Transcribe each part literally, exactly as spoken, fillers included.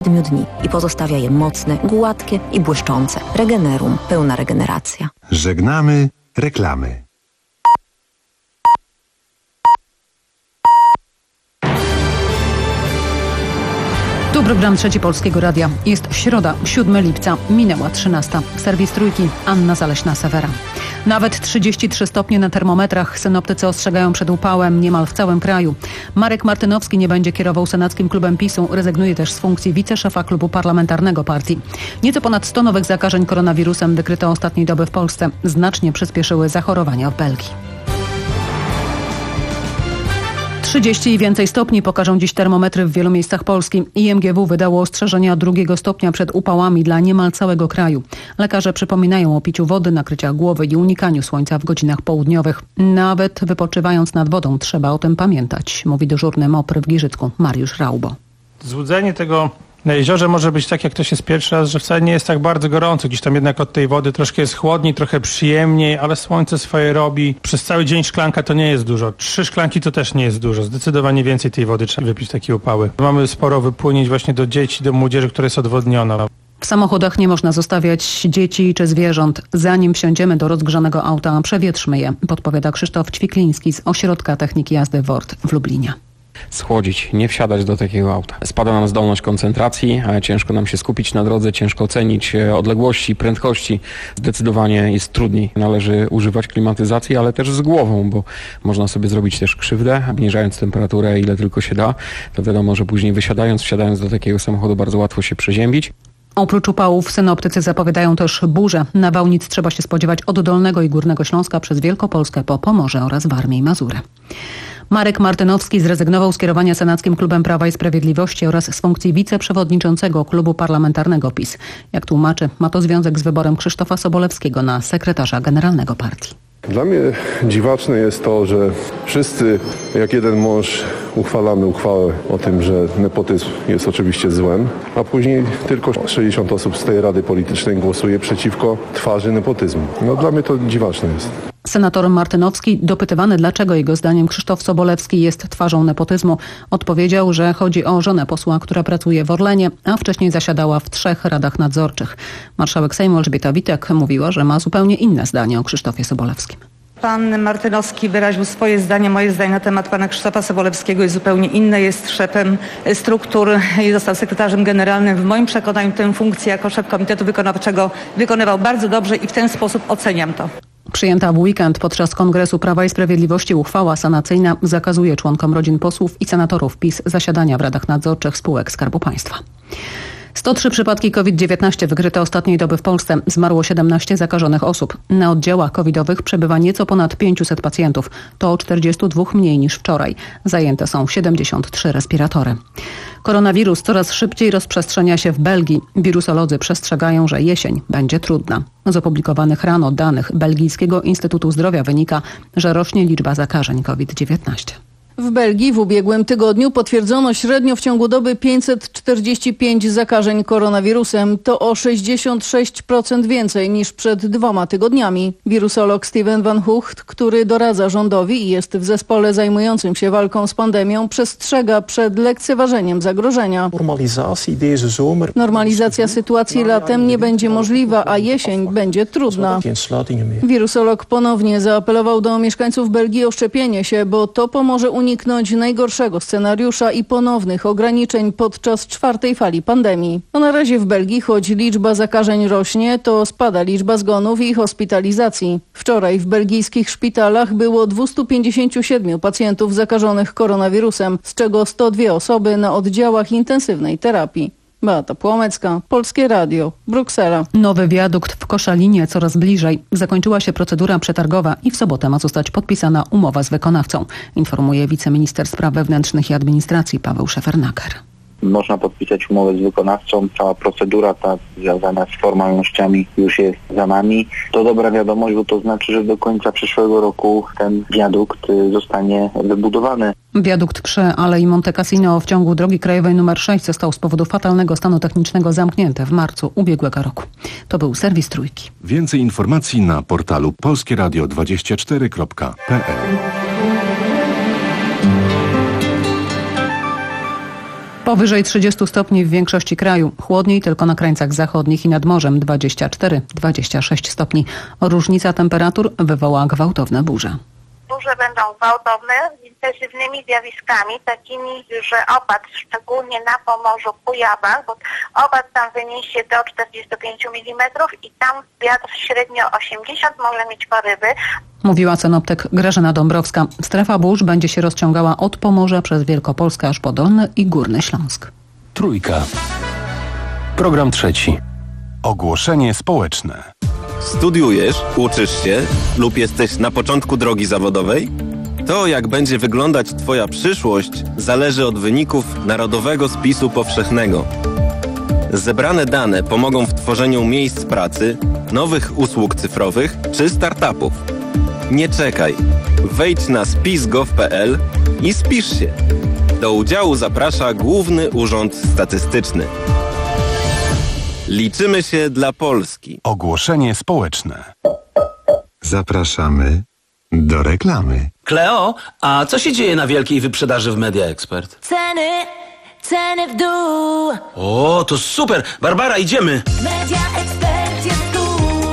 dni i pozostawia je mocne, gładkie i błyszczące. Regenerum. Pełna regeneracja. Żegnamy reklamy. Tu program Trzeci Polskiego Radia. Jest środa, siódmego lipca, minęła trzynasta. Serwis Trójki, Anna Zaleśna-Sewera. Nawet trzydzieści trzy stopnie na termometrach. Synoptycy ostrzegają przed upałem niemal w całym kraju. Marek Martynowski nie będzie kierował Senackim Klubem PiSu. Rezygnuje też z funkcji wiceszefa klubu parlamentarnego partii. Nieco ponad sto nowych zakażeń koronawirusem wykryto ostatniej doby w Polsce. Znacznie przyspieszyły zachorowania w Belgii. trzydzieści i więcej stopni pokażą dziś termometry w wielu miejscach Polski. I M G W wydało ostrzeżenia drugiego stopnia przed upałami dla niemal całego kraju. Lekarze przypominają o piciu wody, nakryciach głowy i unikaniu słońca w godzinach południowych. Nawet wypoczywając nad wodą trzeba o tym pamiętać, mówi dyżurny M O P R w Giżycku Mariusz Raubo. Złudzenie tego na jeziorze może być tak, jak to się pierwszy raz, że wcale nie jest tak bardzo gorąco. Gdzieś tam jednak od tej wody troszkę jest chłodniej, trochę przyjemniej, ale słońce swoje robi. Przez cały dzień szklanka to nie jest dużo. Trzy szklanki to też nie jest dużo. Zdecydowanie więcej tej wody trzeba wypić, takie upały. Mamy sporo wypłynięć właśnie do dzieci, do młodzieży, która jest odwodniona. W samochodach nie można zostawiać dzieci czy zwierząt. Zanim wsiądziemy do rozgrzanego auta, przewietrzmy je, podpowiada Krzysztof Ćwikliński z Ośrodka Techniki Jazdy W O R T w Lublinie. Schłodzić, nie wsiadać do takiego auta. Spada nam zdolność koncentracji, a ciężko nam się skupić na drodze, ciężko ocenić odległości, prędkości. Zdecydowanie jest trudniej. Należy używać klimatyzacji, ale też z głową, bo można sobie zrobić też krzywdę, obniżając temperaturę ile tylko się da. To wiadomo, że później wysiadając, wsiadając do takiego samochodu bardzo łatwo się przeziębić. Oprócz upałów synoptycy zapowiadają też burze. Nawałnic trzeba się spodziewać od Dolnego i Górnego Śląska przez Wielkopolskę po Pomorze oraz Warmię i Mazurę. Marek Martynowski zrezygnował z kierowania Senackim Klubem Prawa i Sprawiedliwości oraz z funkcji wiceprzewodniczącego klubu parlamentarnego PiS. Jak tłumaczy, ma to związek z wyborem Krzysztofa Sobolewskiego na sekretarza generalnego partii. Dla mnie dziwaczne jest to, że wszyscy jak jeden mąż uchwalamy uchwałę o tym, że nepotyzm jest oczywiście złem, a później tylko sześćdziesiąt osób z tej Rady Politycznej głosuje przeciwko twarzy nepotyzmu. No dla mnie to dziwaczne jest. Senator Martynowski, dopytywany, dlaczego jego zdaniem Krzysztof Sobolewski jest twarzą nepotyzmu, odpowiedział, że chodzi o żonę posła, która pracuje w Orlenie, a wcześniej zasiadała w trzech radach nadzorczych. Marszałek Sejmu Elżbieta Witek mówiła, że ma zupełnie inne zdanie o Krzysztofie Sobolewskim. Pan Martynowski wyraził swoje zdanie, moje zdanie na temat pana Krzysztofa Sobolewskiego jest zupełnie inne. Jest szefem struktur i został sekretarzem generalnym. W moim przekonaniu tę funkcję jako szef Komitetu Wykonawczego wykonywał bardzo dobrze i w ten sposób oceniam to. Przyjęta w weekend podczas Kongresu Prawa i Sprawiedliwości uchwała sanacyjna zakazuje członkom rodzin posłów i senatorów PiS zasiadania w radach nadzorczych spółek Skarbu Państwa. sto trzy przypadki COVID dziewiętnaście wykryte ostatniej doby w Polsce. Zmarło siedemnaście zakażonych osób. Na oddziałach covidowych przebywa nieco ponad pięćset pacjentów. To o czterdzieści dwa mniej niż wczoraj. Zajęte są siedemdziesiąt trzy respiratory. Koronawirus coraz szybciej rozprzestrzenia się w Belgii. Wirusolodzy przestrzegają, że jesień będzie trudna. Z opublikowanych rano danych Belgijskiego Instytutu Zdrowia wynika, że rośnie liczba zakażeń COVID dziewiętnaście. W Belgii w ubiegłym tygodniu potwierdzono średnio w ciągu doby pięćset czterdzieści pięć zakażeń koronawirusem. To o sześćdziesiąt sześć procent więcej niż przed dwoma tygodniami. Wirusolog Steven van Hucht, który doradza rządowi i jest w zespole zajmującym się walką z pandemią, przestrzega przed lekceważeniem zagrożenia. Normalizacja sytuacji latem nie będzie możliwa, a jesień będzie trudna. Wirusolog ponownie zaapelował do mieszkańców Belgii o szczepienie się, bo to pomoże uniknąć najgorszego scenariusza i ponownych ograniczeń podczas czwartej fali pandemii. No na razie w Belgii, choć liczba zakażeń rośnie, to spada liczba zgonów i hospitalizacji. Wczoraj w belgijskich szpitalach było dwieście pięćdziesiąt siedem pacjentów zakażonych koronawirusem, z czego sto dwie osoby na oddziałach intensywnej terapii. Beata Płomecka, Polskie Radio, Bruksela. Nowy wiadukt w Koszalinie coraz bliżej. Zakończyła się procedura przetargowa i w sobotę ma zostać podpisana umowa z wykonawcą, informuje wiceminister spraw wewnętrznych i administracji Paweł Szefernaker. Można podpisać umowę z wykonawcą, cała procedura ta związana z formalnościami już jest za nami. To dobra wiadomość, bo to znaczy, że do końca przyszłego roku ten wiadukt zostanie wybudowany. Wiadukt przy Alei Monte Cassino w ciągu drogi krajowej nr sześć został z powodu fatalnego stanu technicznego zamknięty w marcu ubiegłego roku. To był serwis Trójki. Więcej informacji na portalu polskie radio dwadzieścia cztery kropka p l. Powyżej trzydzieści stopni w większości kraju. Chłodniej tylko na krańcach zachodnich i nad morzem dwadzieścia cztery do dwudziestu sześciu stopni. Różnica temperatur wywoła gwałtowne burze. Burze będą gwałtowne, z intensywnymi zjawiskami, takimi, że opad, szczególnie na Pomorzu, Kujawach, bo opad tam wyniesie do czterdziestu pięciu milimetrów i tam wiatr średnio osiemdziesiąt może mieć porywy. Mówiła synoptyk Grażyna Dąbrowska. Strefa burz będzie się rozciągała od Pomorza przez Wielkopolskę aż po Dolny i Górny Śląsk. Trójka. Program trzeci. Ogłoszenie społeczne. Studiujesz, uczysz się lub jesteś na początku drogi zawodowej? To, jak będzie wyglądać Twoja przyszłość, zależy od wyników Narodowego Spisu Powszechnego. Zebrane dane pomogą w tworzeniu miejsc pracy, nowych usług cyfrowych czy startupów. Nie czekaj. Wejdź na spis kropka gov kropka pe el i spisz się. Do udziału zaprasza Główny Urząd Statystyczny. Liczymy się dla Polski. Ogłoszenie społeczne. Zapraszamy do reklamy. Kleo, a co się dzieje na wielkiej wyprzedaży w Media Expert? Ceny, ceny w dół. O, to super! Barbara, idziemy! Media Expert jest tu.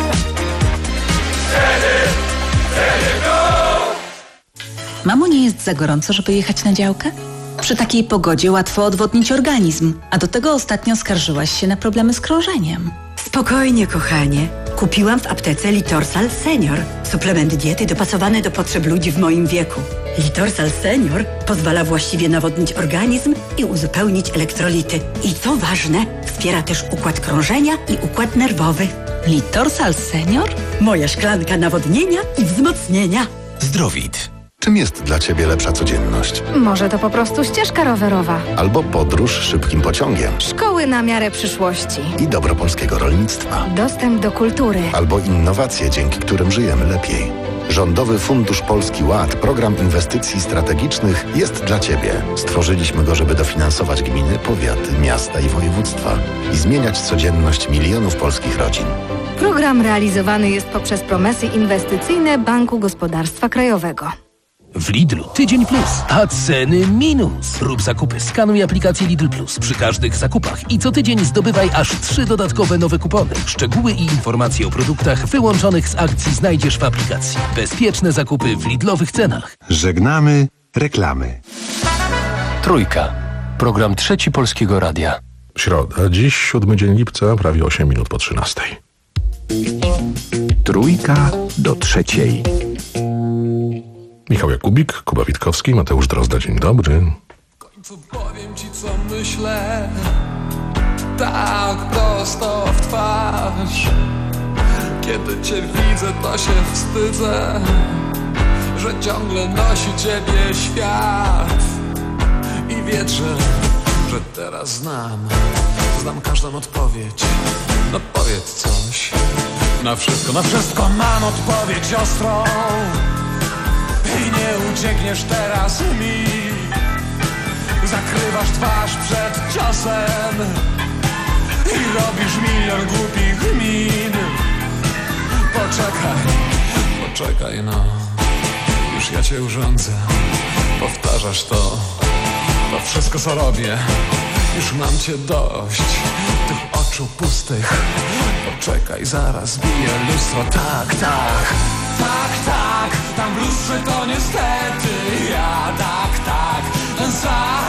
Ceny, ceny w dół. Mamo, nie jest za gorąco, żeby jechać na działkę? Przy takiej pogodzie łatwo odwodnić organizm, a do tego ostatnio skarżyłaś się na problemy z krążeniem. Spokojnie, kochanie. Kupiłam w aptece Litorsal Senior. Suplement diety dopasowany do potrzeb ludzi w moim wieku. Litorsal Senior pozwala właściwie nawodnić organizm i uzupełnić elektrolity. I co ważne, wspiera też układ krążenia i układ nerwowy. Litorsal Senior? Moja szklanka nawodnienia i wzmocnienia. Zdrowit. Czym jest dla Ciebie lepsza codzienność? Może to po prostu ścieżka rowerowa. Albo podróż szybkim pociągiem. Szkoły na miarę przyszłości. I dobro polskiego rolnictwa. Dostęp do kultury. Albo innowacje, dzięki którym żyjemy lepiej. Rządowy Fundusz Polski Ład, program inwestycji strategicznych, jest dla Ciebie. Stworzyliśmy go, żeby dofinansować gminy, powiaty, miasta i województwa i zmieniać codzienność milionów polskich rodzin. Program realizowany jest poprzez promesy inwestycyjne Banku Gospodarstwa Krajowego. W Lidlu tydzień plus, a ceny minus. Rób zakupy, skanuj aplikację Lidl Plus przy każdych zakupach i co tydzień zdobywaj aż trzy dodatkowe nowe kupony. Szczegóły i informacje o produktach wyłączonych z akcji znajdziesz w aplikacji. Bezpieczne zakupy w Lidlowych cenach. Żegnamy reklamy. Trójka. Program trzeci Polskiego Radia. Środa, dziś siódmy dzień lipca, prawie osiem minut po trzynastej. Trójka do trzeciej. Michał Jakubik, Kuba Witkowski, Mateusz Drozda, dzień dobry. W końcu powiem ci, co myślę, tak prosto w twarz. Kiedy cię widzę, to się wstydzę, że ciągle nosi ciebie świat. I wierzę, że teraz znam, znam każdą odpowiedź. No powiedz coś, na wszystko, na wszystko mam odpowiedź ostrą. I nie uciekniesz teraz mi. Zakrywasz twarz przed ciosem i robisz milion głupich min. Poczekaj, poczekaj no, już ja cię urządzę. Powtarzasz to, to wszystko co robię. Już mam cię dość, tych oczu pustych. Poczekaj, zaraz bije lustro, tak, tak. Tak, tak, tam w lustrze to niestety ja, tak, tak, ten sam.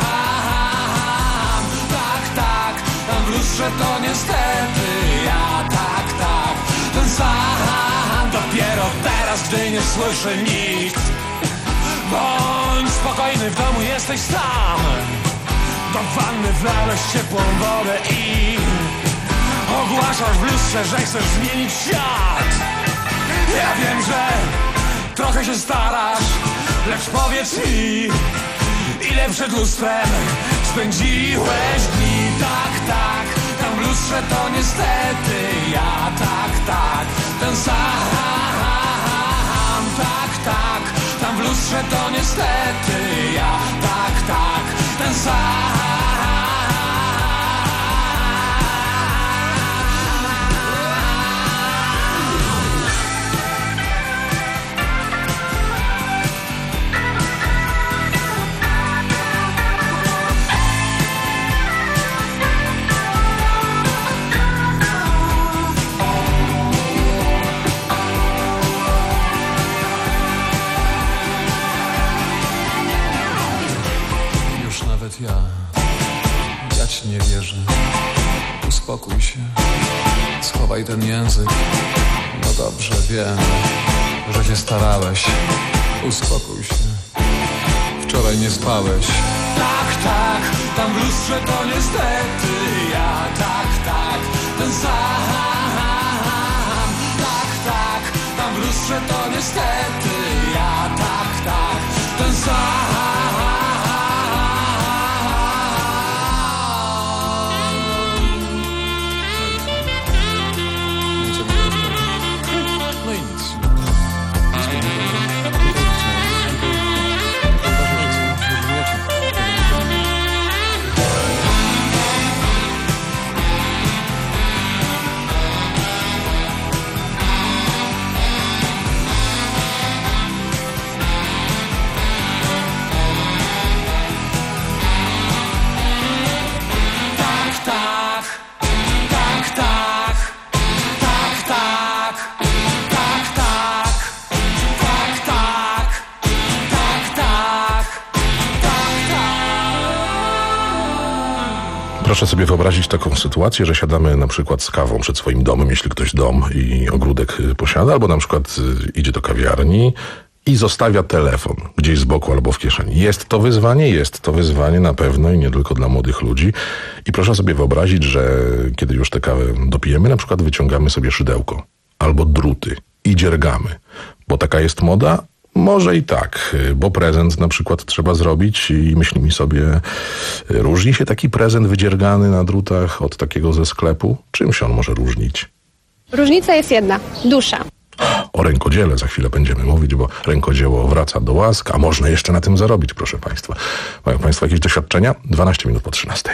Tak, tak, tam w lustrze to niestety ja, tak, tak, ten sam. Dopiero teraz, gdy nie słyszy nikt, bądź spokojny, w domu jesteś sam. Do wanny wlałeś ciepłą wodę i ogłaszasz w lustrze, że chcesz zmienić świat. Ja wiem, że trochę się starasz, lecz powiedz mi, ile przed lustrem spędziłeś dni. Tak, tak, tam w lustrze to niestety ja, tak, tak, ten sam. Tak, tak, tam w lustrze to niestety ja, tak, tak, ten sam. Uspokój się, schowaj ten język. No dobrze, wiem, że się starałeś. Uspokój się, wczoraj nie spałeś. Tak, tak, tam w lustrze to niestety ja. Tak, tak, ten sam. Tak, tak, tam w lustrze to niestety ja. Tak, tak, ten sam. Proszę sobie wyobrazić taką sytuację, że siadamy na przykład z kawą przed swoim domem, jeśli ktoś dom i ogródek posiada, albo na przykład idzie do kawiarni i zostawia telefon gdzieś z boku albo w kieszeni. Jest to wyzwanie, jest to wyzwanie na pewno i nie tylko dla młodych ludzi. I proszę sobie wyobrazić, że kiedy już tę kawę dopijemy, na przykład wyciągamy sobie szydełko albo druty i dziergamy, bo taka jest moda. Może i tak, bo prezent na przykład trzeba zrobić i myślimy sobie, różni się taki prezent wydziergany na drutach od takiego ze sklepu? Czym się on może różnić? Różnica jest jedna. Dusza. O rękodziele za chwilę będziemy mówić, bo rękodzieło wraca do łask, a można jeszcze na tym zarobić, proszę Państwa. Mają Państwo jakieś doświadczenia? dwanaście minut po trzynastej.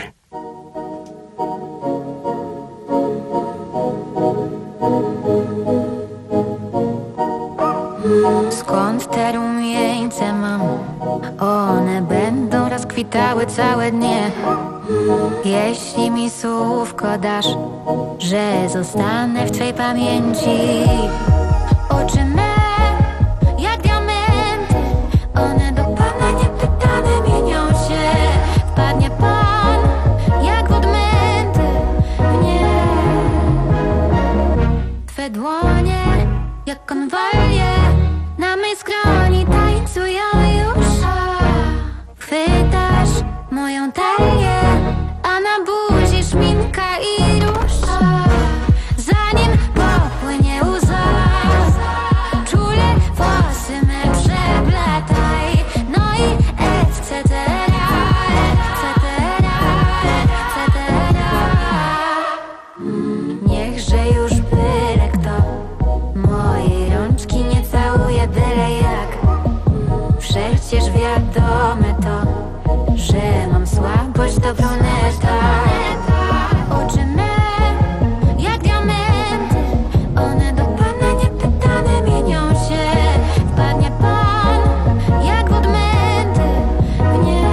Skąd te rumieńce mam? One będą rozkwitały całe dnie. Jeśli mi słówko dasz, że zostanę w Twej pamięci. Oczy me, jak diamenty, one do Pana niepytane mienią się. Wpadnie Pan, jak w odmęty, w nie. Twe dłonie, jak konwalie, na mej skroni tańcują już. Chwytasz moją talię, a na buzi szminka i róż. Zanim popłynie łza, czule włosy me przepletaj. No i et cetera, et cetera, et cetera. Niechże już byle kto mojej rączki nie całuje byle jak. Przecież wiadome to, że mam słabość do bruneta. Oczy me, jak diamenty, one do Pana niepytane mienią się. Wpadnie Pan, jak w odmęty, w nie.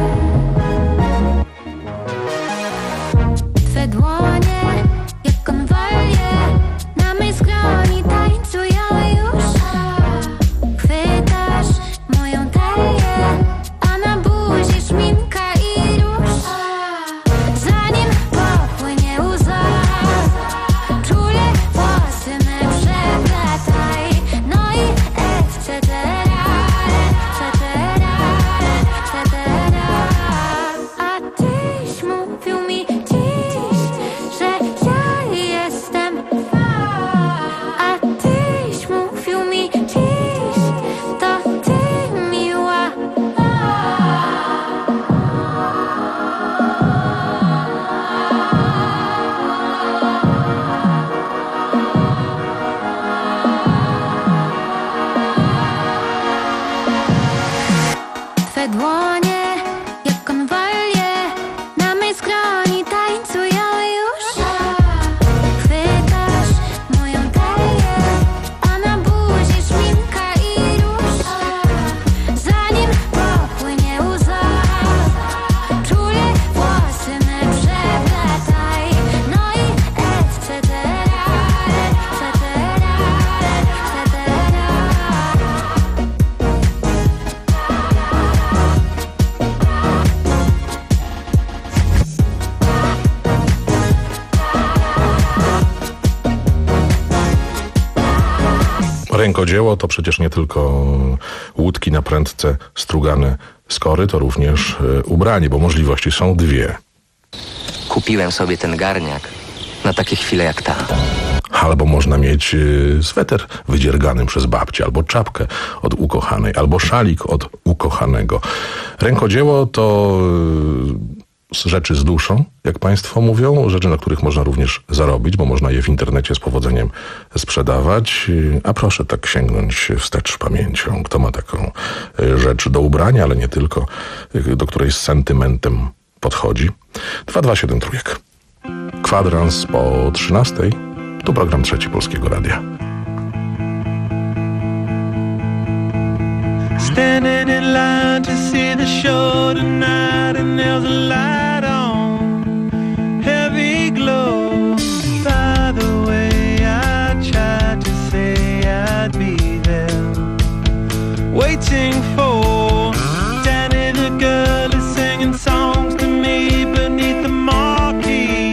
Twe dłonie, jak konwalie, na mej skroni tańcują już. Chwytasz moją talię, a na buzi szminka i róż. rękodzieło to przecież nie tylko łódki na prędce strugane z kory, to również y, ubranie, bo możliwości są dwie. Kupiłem sobie ten garniak na takie chwile jak ta. Albo można mieć y, sweter wydziergany przez babcię, albo czapkę od ukochanej, albo szalik od ukochanego. Rękodzieło to y, rzeczy z duszą, jak państwo mówią, rzeczy, na których można również zarobić, bo można je w internecie z powodzeniem sprzedawać. Y, a proszę tak sięgnąć wstecz pamięcią, kto ma taką y, rzecz do ubrania, ale nie tylko, y, do której z sentymentem podchodzi. dwa dwa siedem trójek. Kwadrans po trzynastej. To program Trzeci Polskiego Radia. Standing in line to see the show tonight, and there's a light on, heavy glow. By the way, I tried to say I'd be there, waiting for Danny the girl is singing songs to me beneath the marquee.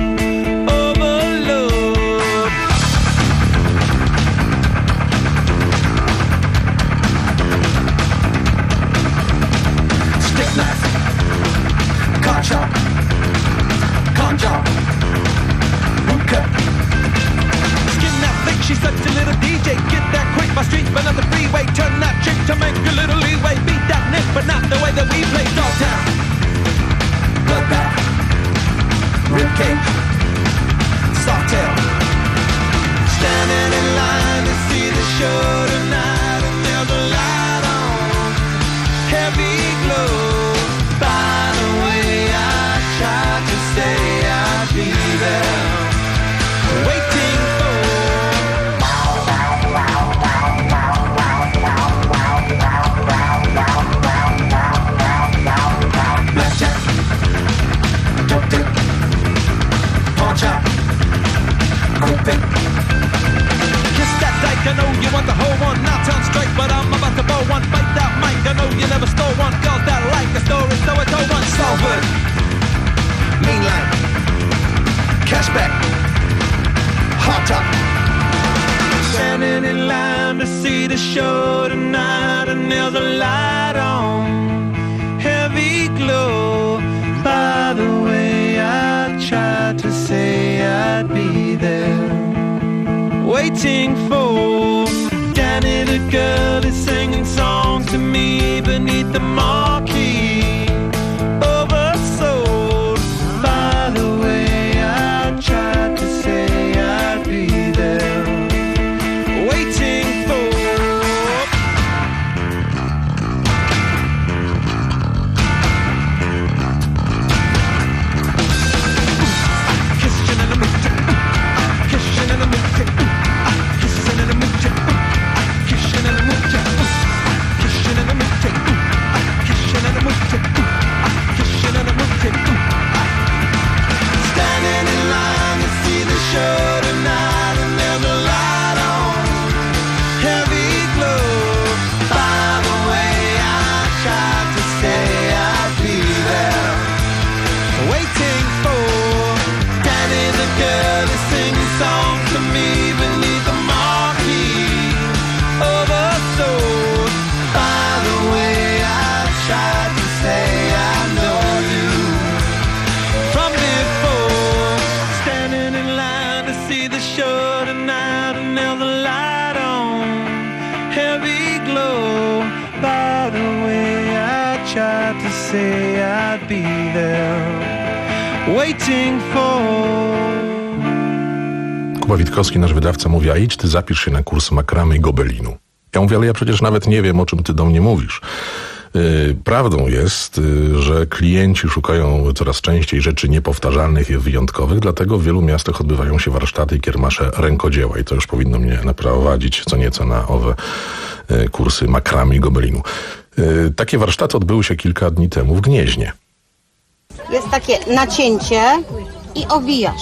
Chop, con job, hookah. Skin that thick, she's such a little D J. Get that quick, my streets, but not the freeway. Turn that chick to make a little leeway. Beat that nick, but not the way that we play. Dogtown, bloodbath, ribcage, softail. Standing in line to see the show tonight, and there's a light on, heavy glow. By the way, I tried to say I'd be there, waiting for blackjack, dope dick, pawn shop, quick pick. Kiss that dyke, I know you want the whole one. Now turn straight, but I'm about to blow one. Bite that mic, I know you never stole one. Girls that like the story, so I told one. Salford, mean line, cashback, hot top. Standing in line to see the show tonight, and there's a light on, heavy glow. By the way, I tried to say I'd be there, waiting for Danny the girl is singing songs to me beneath the marquee. Oversold. By the way, I tried to say I'd be there, waiting for kissing in the mood, kissing in the mood, kissing in the mood, kissing in the mood, kissing in the mood, kissing in the mood, kissing in the mood. Standing in line to see the show tonight, and there's a light on, heavy glow. By the way, I tried to say I'd be there, waiting for Danny the girl is singing songs to me beneath the marquee. Oversold. By the way, I tried to say I know you from before. Standing in line to see the show tonight, and there's a light on, heavy glow. By the way, I tried to say I'd be there, waiting for. Kuba Witkowski, nasz wydawca, mówi, a idź ty zapisz się na kurs makramy i gobelinu. Ja mówię, ale ja przecież nawet nie wiem, o czym ty do mnie mówisz. Yy, prawdą jest, yy, że klienci szukają coraz częściej rzeczy niepowtarzalnych i wyjątkowych, dlatego w wielu miastach odbywają się warsztaty i kiermasze rękodzieła i to już powinno mnie naprowadzić co nieco na owe yy, kursy makramy i gobelinu. Yy, takie warsztaty odbyły się kilka dni temu w Gnieźnie. Jest takie nacięcie i owijasz.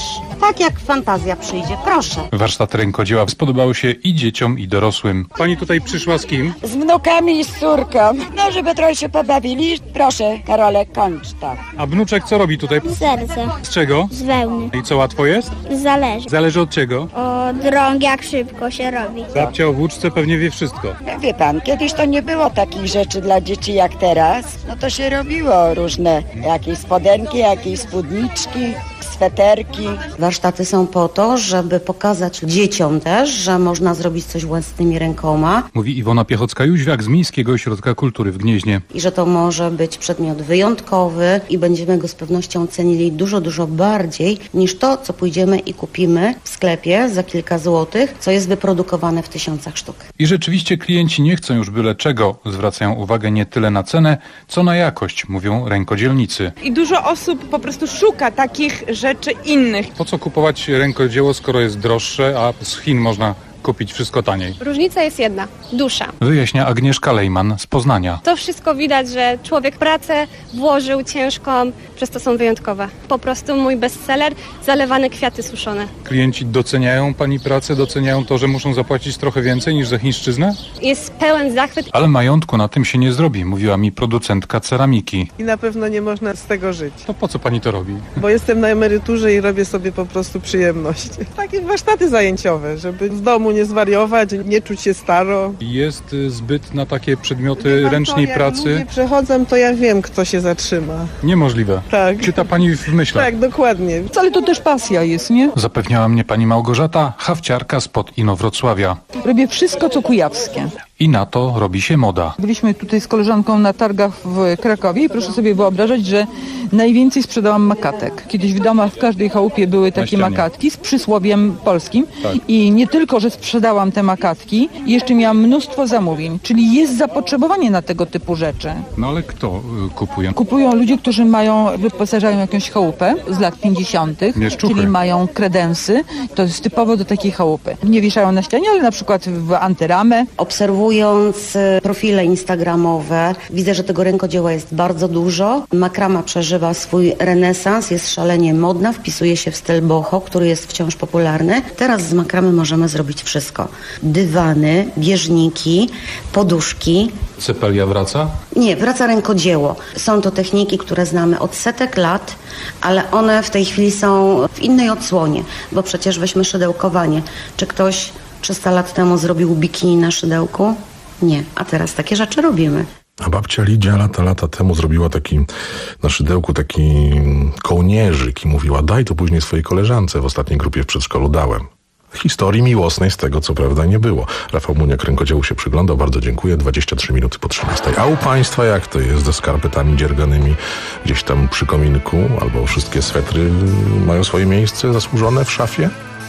Tak jak fantazja przyjdzie, proszę. Warsztaty rękodzieła spodobały się i dzieciom, i dorosłym. Pani tutaj przyszła z kim? Z wnukami i z córką. No, żeby trochę się pobawili. Proszę, Karolek, kończ to. A wnuczek co robi tutaj? Serce. Z czego? Z wełny. I co, łatwo jest? Zależy. Zależy od czego? Od rąk, jak szybko się robi. Babcia o włóczce pewnie wie wszystko. Wie pan, kiedyś to nie było takich rzeczy dla dzieci jak teraz. No to się robiło różne, jakieś spodenki, jakieś spódniczki, sweterki. Warsztaty są po to, żeby pokazać dzieciom też, że można zrobić coś własnymi rękoma. Mówi Iwona Piechocka-Jóźwiak z Miejskiego Ośrodka Kultury w Gnieźnie. I że to może być przedmiot wyjątkowy i będziemy go z pewnością cenili dużo, dużo bardziej niż to, co pójdziemy i kupimy w sklepie za kilka złotych, co jest wyprodukowane w tysiącach sztuk. I rzeczywiście klienci nie chcą już byle czego. Zwracają uwagę nie tyle na cenę, co na jakość, mówią rękodzielnicy. I dużo osób po prostu szuka takich rzeczy innych. Po co kupować rękodzieło, skoro jest droższe, a z Chin można kupić wszystko taniej? Różnica jest jedna. Dusza. Wyjaśnia Agnieszka Lejman z Poznania. To wszystko widać, że człowiek pracę włożył ciężką, przez to są wyjątkowe. Po prostu mój bestseller, zalewane kwiaty suszone. Klienci doceniają pani pracę, doceniają to, że muszą zapłacić trochę więcej niż za chińszczyznę? Jest pełen zachwyt. Ale majątku na tym się nie zrobi, mówiła mi producentka ceramiki. I na pewno nie można z tego żyć. To po co pani to robi? Bo jestem na emeryturze i robię sobie po prostu przyjemność. Takie warsztaty zajęciowe, żeby w domu nie zwariować, nie czuć się staro. Jest zbyt na takie przedmioty ręcznej to, pracy? Jak ludzie przechodzą, to ja wiem, kto się zatrzyma. Niemożliwe. Tak. Czyta pani w myślach. Tak, dokładnie. Ale to też pasja jest, nie? Zapewniała mnie pani Małgorzata, hawciarka spod Inowrocławia. Robię wszystko, co kujawskie. I na to robi się moda. Byliśmy tutaj z koleżanką na targach w Krakowie i proszę sobie wyobrażać, że najwięcej sprzedałam makatek. Kiedyś w domach w każdej chałupie były takie makatki z przysłowiem polskim. Tak. I nie tylko, że sprzedałam te makatki, jeszcze miałam mnóstwo zamówień. Czyli jest zapotrzebowanie na tego typu rzeczy. No ale kto y, kupuje? Kupują ludzie, którzy mają, wyposażają jakąś chałupę z lat pięćdziesiątych, czyli mają kredensy. To jest typowo do takiej chałupy. Nie wieszają na ścianie, ale na przykład w antyramę. Obserwując profile instagramowe, widzę, że tego rękodzieła jest bardzo dużo. Makrama przeżywa swój renesans, jest szalenie modna, wpisuje się w styl boho, który jest wciąż popularny. Teraz z makramy możemy zrobić wszystko. Dywany, bieżniki, poduszki. Cepelia wraca? Nie, wraca rękodzieło. Są to techniki, które znamy od setek lat, ale one w tej chwili są w innej odsłonie, bo przecież weźmy szydełkowanie. Czy ktoś trzysta lat temu zrobił bikini na szydełku? Nie, a teraz takie rzeczy robimy. A babcia Lidia lata, lata temu zrobiła taki na szydełku taki kołnierzyk i mówiła: daj to później swojej koleżance. W ostatniej grupie w przedszkolu dałem. Historii miłosnej z tego co prawda nie było. Rafał Muniak rękodziełu się przyglądał. Bardzo dziękuję. dwadzieścia trzy minuty po trzynastej. A u państwa jak to jest ze skarpetami dzierganymi gdzieś tam przy kominku? Albo wszystkie swetry mają swoje miejsce zasłużone w szafie?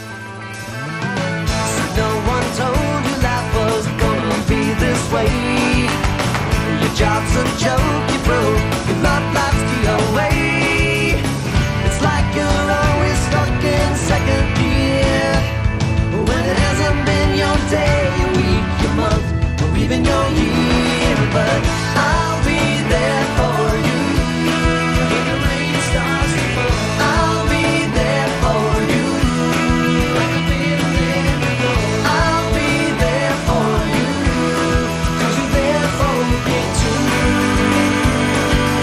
Job's a joke you broke, your love life's the away. It's like you're always stuck in second gear. When it hasn't been your day, your week, your month, or even your year. But I'll be there for you. When the rain starts to fall, I'll be there for you. Like I've been there before. I'll be there for you. Cause you're there for me too.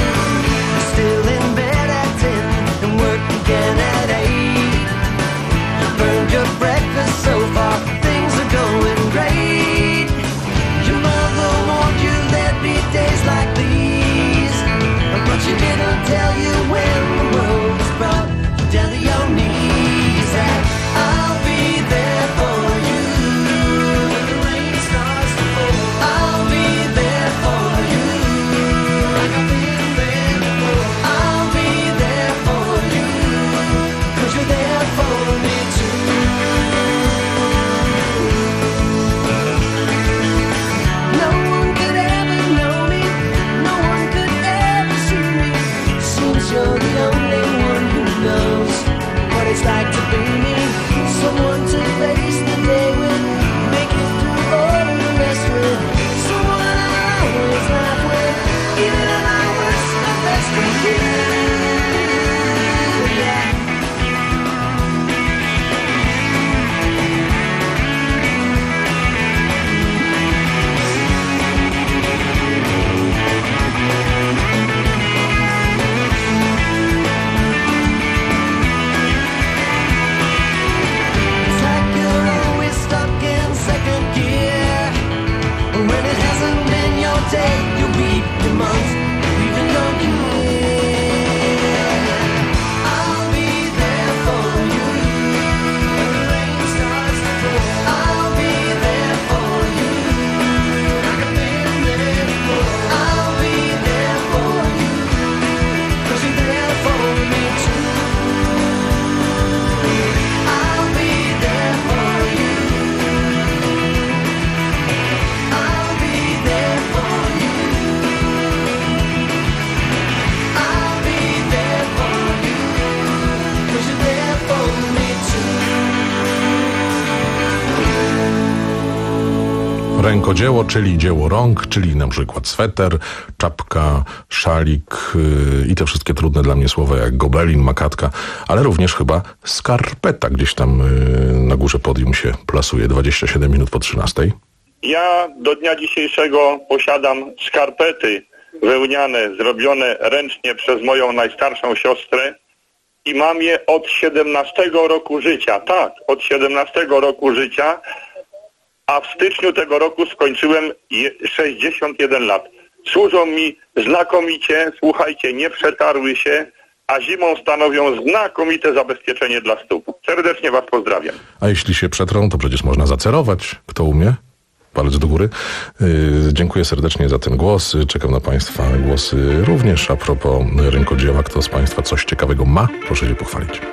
Rękodzieło, czyli dzieło rąk, czyli na przykład sweter, czapka, szalik yy, i te wszystkie trudne dla mnie słowa jak gobelin, makatka, ale również chyba skarpeta gdzieś tam yy, na górze podium się plasuje. dwadzieścia siedem minut po trzynastej. Ja do dnia dzisiejszego posiadam skarpety wełniane, zrobione ręcznie przez moją najstarszą siostrę i mam je od siedemnastego roku życia. Tak, od siedemnastego roku życia, a w styczniu tego roku skończyłem sześćdziesiąt jeden lat. Służą mi znakomicie, słuchajcie, nie przetarły się, a zimą stanowią znakomite zabezpieczenie dla stóp. Serdecznie Was pozdrawiam. A jeśli się przetrą, to przecież można zacerować. Kto umie? Palec do góry. Yy, dziękuję serdecznie za ten głos. Czekam na Państwa głosy również. A propos rękodzieła, kto z Państwa coś ciekawego ma? Proszę się pochwalić.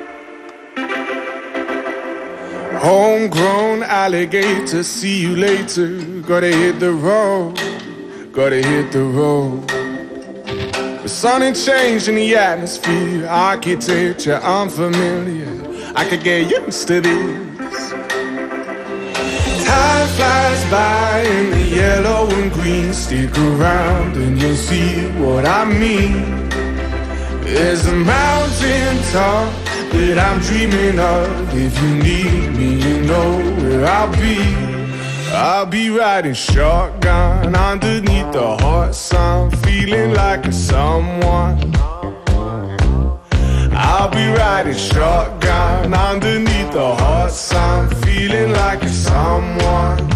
Homegrown alligator, see you later. Gotta hit the road, gotta hit the road. The sun ain't changed in the atmosphere, architecture unfamiliar. I could get used to this. Time flies by in the yellow and green. Stick around and you'll see what I mean. There's a mountain top that I'm dreaming of. If you need me, you know where I'll be. I'll be riding shotgun underneath the hot sun, feeling like a someone. I'll be riding shotgun underneath the hot sun, feeling like a someone.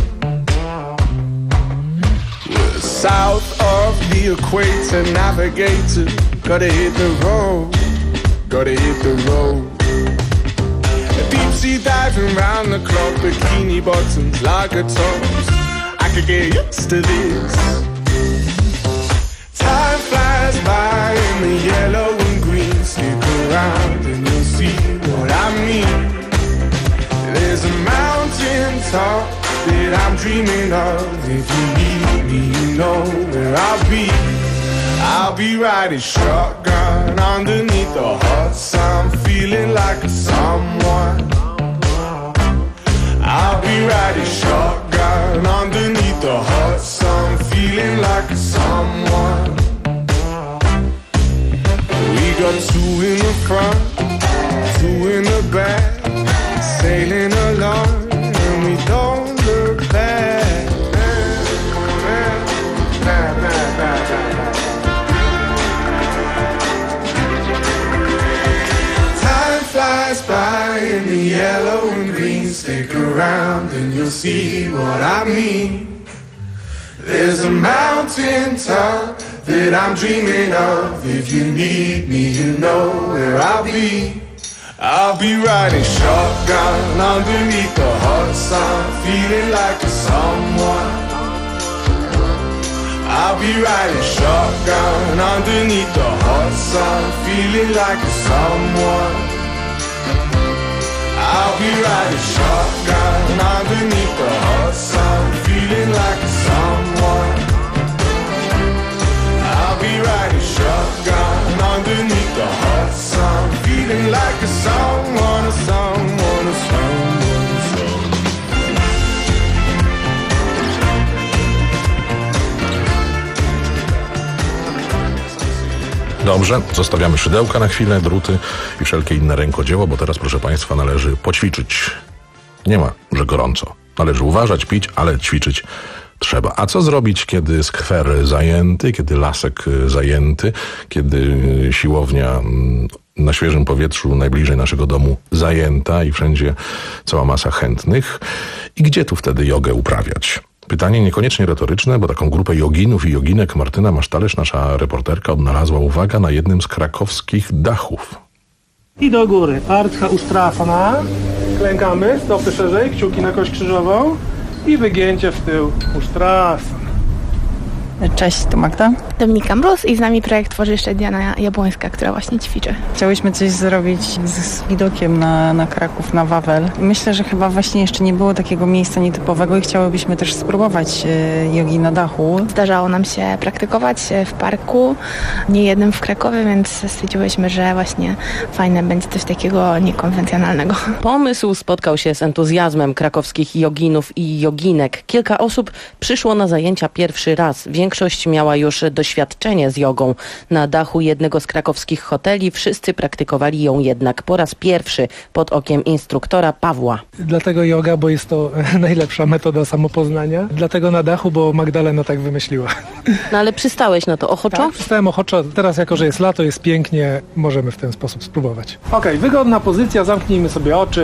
We're south of the equator, navigator. Gotta hit the road, gotta hit the road. Deep sea diving round the clock, bikini bottoms, lager tops. I could get used to this. Time flies by in the yellow and green. Stick around and you'll see what I mean. There's a mountain top that I'm dreaming of. If you need me, you know where I'll be. I'll be riding shotgun underneath the hot sun, feeling like a someone. I'll be riding shotgun underneath the hot sun, feeling like a someone. We got two in the front, two in the back, sailing along, and we don't look back. Flies by in the yellow and green. Stick around and you'll see what I mean. There's a mountain top that I'm dreaming of. If you need me, you know where I'll be. I'll be riding shotgun underneath the hot sun, feeling like a someone. I'll be riding shotgun underneath the hot sun, feeling like a someone. I'll be riding shotgun underneath the hot sun, feeling like a someone. I'll be riding shotgun underneath the hot sun, feeling like a someone, a someone, a someone, a someone. Dobrze, zostawiamy szydełka na chwilę, druty i wszelkie inne rękodzieło, bo teraz, proszę Państwa, należy poćwiczyć. Nie ma, że gorąco. Należy uważać, pić, ale ćwiczyć trzeba. A co zrobić, kiedy skwer zajęty, kiedy lasek zajęty, kiedy siłownia na świeżym powietrzu najbliżej naszego domu zajęta i wszędzie cała masa chętnych? I gdzie tu wtedy jogę uprawiać? Pytanie niekoniecznie retoryczne, bo taką grupę joginów i joginek Martyna Masztalerz, nasza reporterka, odnalazła, uwaga, na jednym z krakowskich dachów. I do góry. Ardha Ustrasana. Klękamy, stopy szerzej, kciuki na kość krzyżową i wygięcie w tył. Ustrasana. Cześć, tu Magda. Dominika Mróz i z nami projekt tworzy jeszcze Diana Jabłońska, która właśnie ćwiczy. Chciałyśmy coś zrobić z widokiem na, na Kraków, na Wawel. Myślę, że chyba właśnie jeszcze nie było takiego miejsca nietypowego i chciałybyśmy też spróbować e, jogi na dachu. Zdarzało nam się praktykować w parku, nie jednym w Krakowie, więc stwierdziłyśmy, że właśnie fajne będzie coś takiego niekonwencjonalnego. Pomysł spotkał się z entuzjazmem krakowskich joginów i joginek. Kilka osób przyszło na zajęcia pierwszy raz. Większość miała już doświadczenie z jogą. Na dachu jednego z krakowskich hoteli wszyscy praktykowali ją jednak po raz pierwszy pod okiem instruktora Pawła. Dlatego yoga, bo jest to najlepsza metoda samopoznania. Dlatego na dachu, bo Magdalena tak wymyśliła. No ale przystałeś na to ochoczo? Tak, przystałem ochoczo. Teraz jako, że jest lato, jest pięknie, możemy w ten sposób spróbować. Okej, okay, wygodna pozycja, zamknijmy sobie oczy.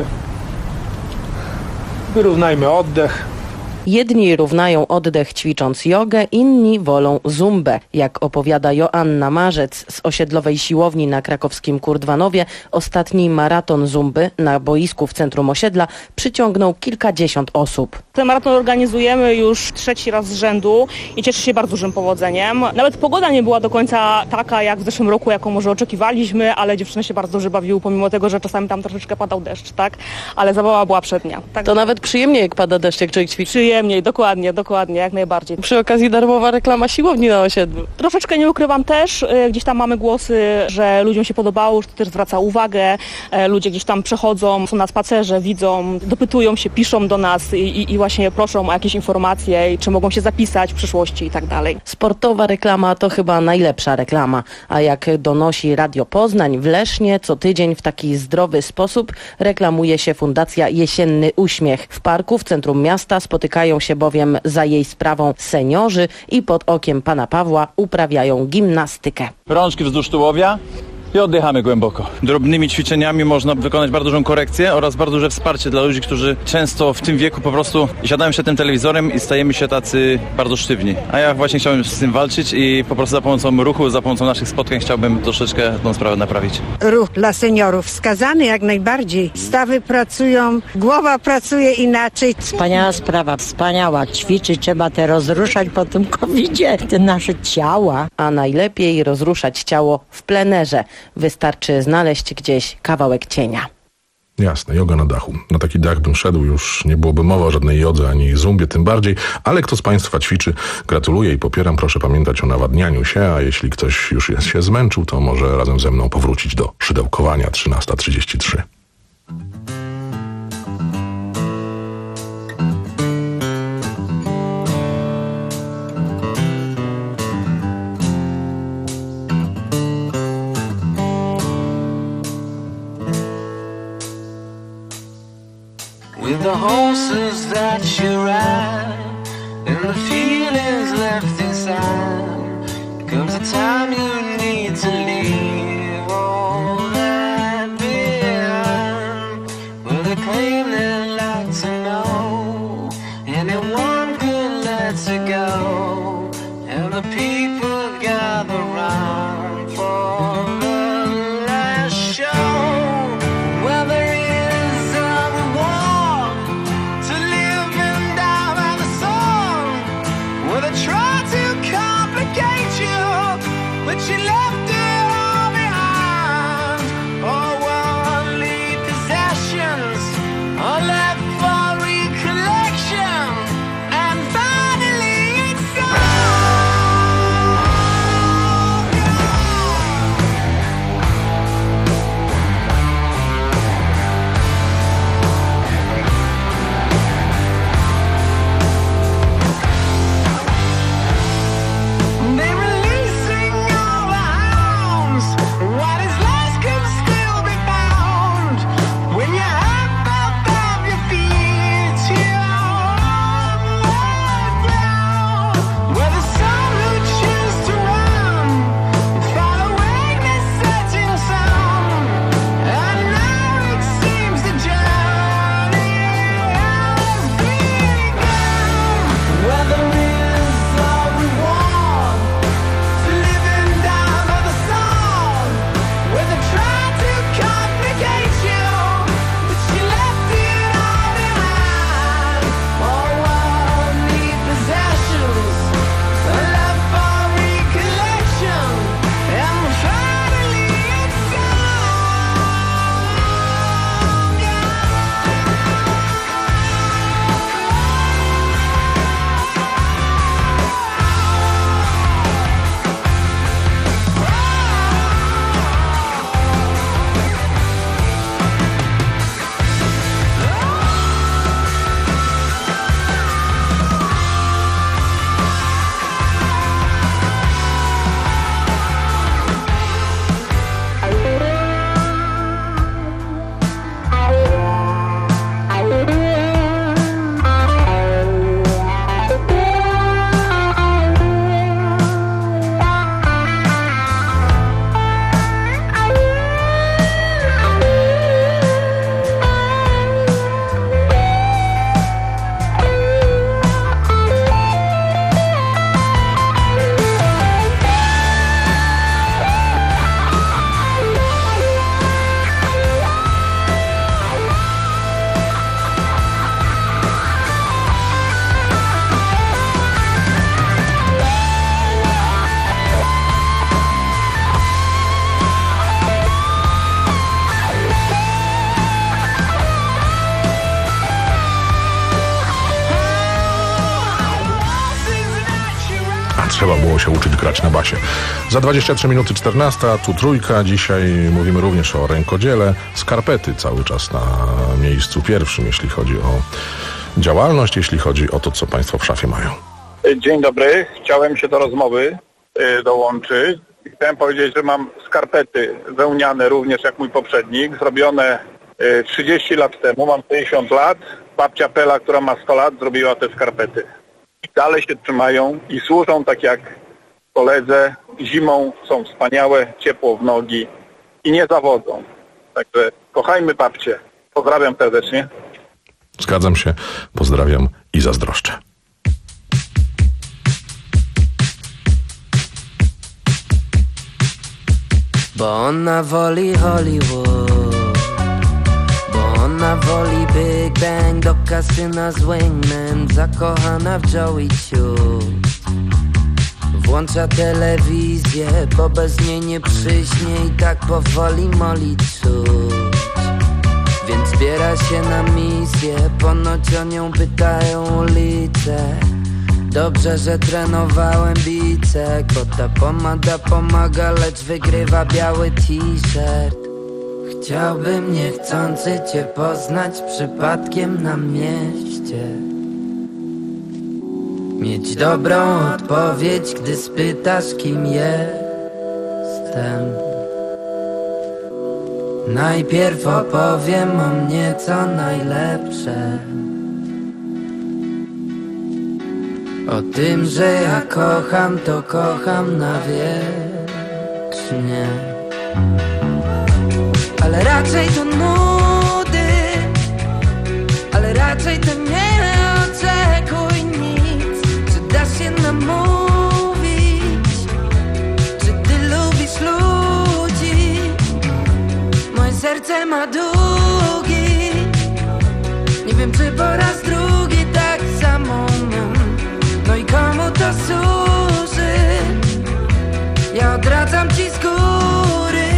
Wyrównajmy oddech. Jedni równają oddech ćwicząc jogę, inni wolą zumbę. Jak opowiada Joanna Marzec z osiedlowej siłowni na krakowskim Kurdwanowie, ostatni maraton zumby na boisku w centrum osiedla przyciągnął kilkadziesiąt osób. Ten maraton organizujemy już trzeci raz z rzędu i cieszy się bardzo dużym powodzeniem. Nawet pogoda nie była do końca taka jak w zeszłym roku, jaką może oczekiwaliśmy, ale dziewczyny się bardzo dobrze bawiły, pomimo tego, że czasami tam troszeczkę padał deszcz, tak? Ale zabawa była przednia. Tak? To nawet przyjemniej, jak pada deszcz, jak człowiek ćwiczy. Przyjemniej, dokładnie, dokładnie, jak najbardziej. Przy okazji darmowa reklama siłowni na osiedlu. Troszeczkę nie ukrywam też, gdzieś tam mamy głosy, że ludziom się podobało, że to też zwraca uwagę. Ludzie gdzieś tam przechodzą, są na spacerze, widzą, dopytują się, piszą do nas i, i, i właśnie proszą o jakieś informacje, czy mogą się zapisać w przyszłości i tak dalej. Sportowa reklama to chyba najlepsza reklama, a jak donosi Radio Poznań, w Lesznie co tydzień w taki zdrowy sposób reklamuje się Fundacja Jesienny Uśmiech. W parku w centrum miasta spotykają się bowiem za jej sprawą seniorzy i pod okiem pana Pawła uprawiają gimnastykę. Rączki wzdłuż tułowia i oddychamy głęboko. Drobnymi ćwiczeniami można wykonać bardzo dużą korekcję oraz bardzo duże wsparcie dla ludzi, którzy często w tym wieku po prostu siadają przed tym telewizorem i stajemy się tacy bardzo sztywni. A ja właśnie chciałbym z tym walczyć i po prostu za pomocą ruchu, za pomocą naszych spotkań chciałbym troszeczkę tą sprawę naprawić. Ruch dla seniorów wskazany jak najbardziej. Stawy pracują, głowa pracuje inaczej. Wspaniała sprawa, wspaniała. Ćwiczyć trzeba te rozruszać po tym kowidzie, te nasze ciała. A najlepiej rozruszać ciało w plenerze. Wystarczy znaleźć gdzieś kawałek cienia. Jasne, joga na dachu. Na taki dach bym szedł, już nie byłoby mowy o żadnej jodze ani zumbie, tym bardziej. Ale kto z Państwa ćwiczy, gratuluję i popieram. Proszę pamiętać o nawadnianiu się, a jeśli ktoś już jest, się zmęczył, to może razem ze mną powrócić do szydełkowania. trzynasta trzydzieści trzy. With the horses that you ride and the feelings left inside, comes a time you need to leave all that behind. Well, they claim they'd like to know anyone could let it go, and the people gather round for the last show. Well, there is a reward to live and die by the sun. Well, they try to complicate you, but you left it all behind. Oh, worldly possessions are left for trzeba było się uczyć grać na basie. Za dwadzieścia trzy minuty czternasta, tu trójka. Dzisiaj mówimy również o rękodziele. Skarpety cały czas na miejscu pierwszym, jeśli chodzi o działalność, jeśli chodzi o to, co państwo w szafie mają. Dzień dobry. Chciałem się do rozmowy y, dołączyć. Chciałem powiedzieć, że mam skarpety wełniane również jak mój poprzednik, zrobione y, trzydzieści lat temu, mam pięćdziesiąt lat. Babcia Pela, która ma sto lat, zrobiła te skarpety. I dalej się trzymają i służą tak jak koledze. Zimą są wspaniałe, ciepło w nogi i nie zawodzą. Także kochajmy babcię. Pozdrawiam serdecznie. Zgadzam się, pozdrawiam i zazdroszczę. Bo ona woli Hollywood, bo ona woli Big Bang do kasyna z Wingman, zakochana w Joey Chu. Włącza telewizję, bo bez niej nie przyśnie i tak powoli moli czuć. Więc zbiera się na misję, ponoć o nią pytają ulice. Dobrze, że trenowałem bicek, bo ta pomada pomaga, lecz wygrywa biały t-shirt. Chciałbym niechcący cię poznać przypadkiem na mieście, mieć dobrą odpowiedź, gdy spytasz, kim jestem. Najpierw opowiem o mnie co najlepsze, o tym, że ja kocham, to kocham na wiecznie. Ale raczej to nudy, ale raczej to nie oczekuj nic. Czy dasz się namówić? Czy ty lubisz ludzi? Moje serce ma długi, nie wiem czy po raz drugi tak samo. No i komu to służy? Ja odradzam ci z góry.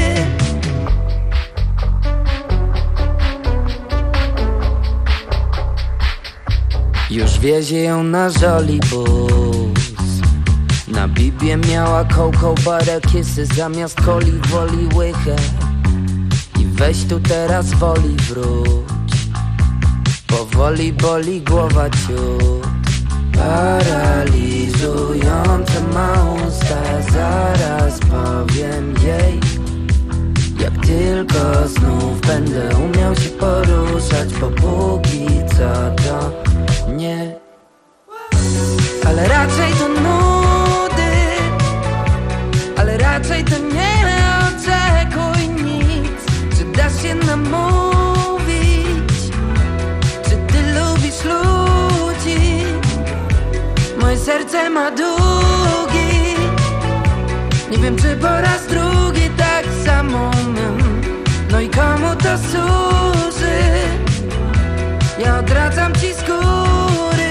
Już wiezie ją na żolibus. Na Biblię miała cocoa butter kissy zamiast coli woli łychę. I weź tu teraz woli wróć. Powoli boli głowa ciut. Paraliżujące ma usta, zaraz powiem jej. Jak tylko znów będę umiał się poruszać, bo póki co to nie. Ale raczej to nudy, ale raczej to nie oczekuj nic. Czy dasz się namówić? Czy ty lubisz ludzi? Moje serce ma długi, nie wiem czy po raz drugi tak samo. No i komu to służy? Ja odradzam ci z góry.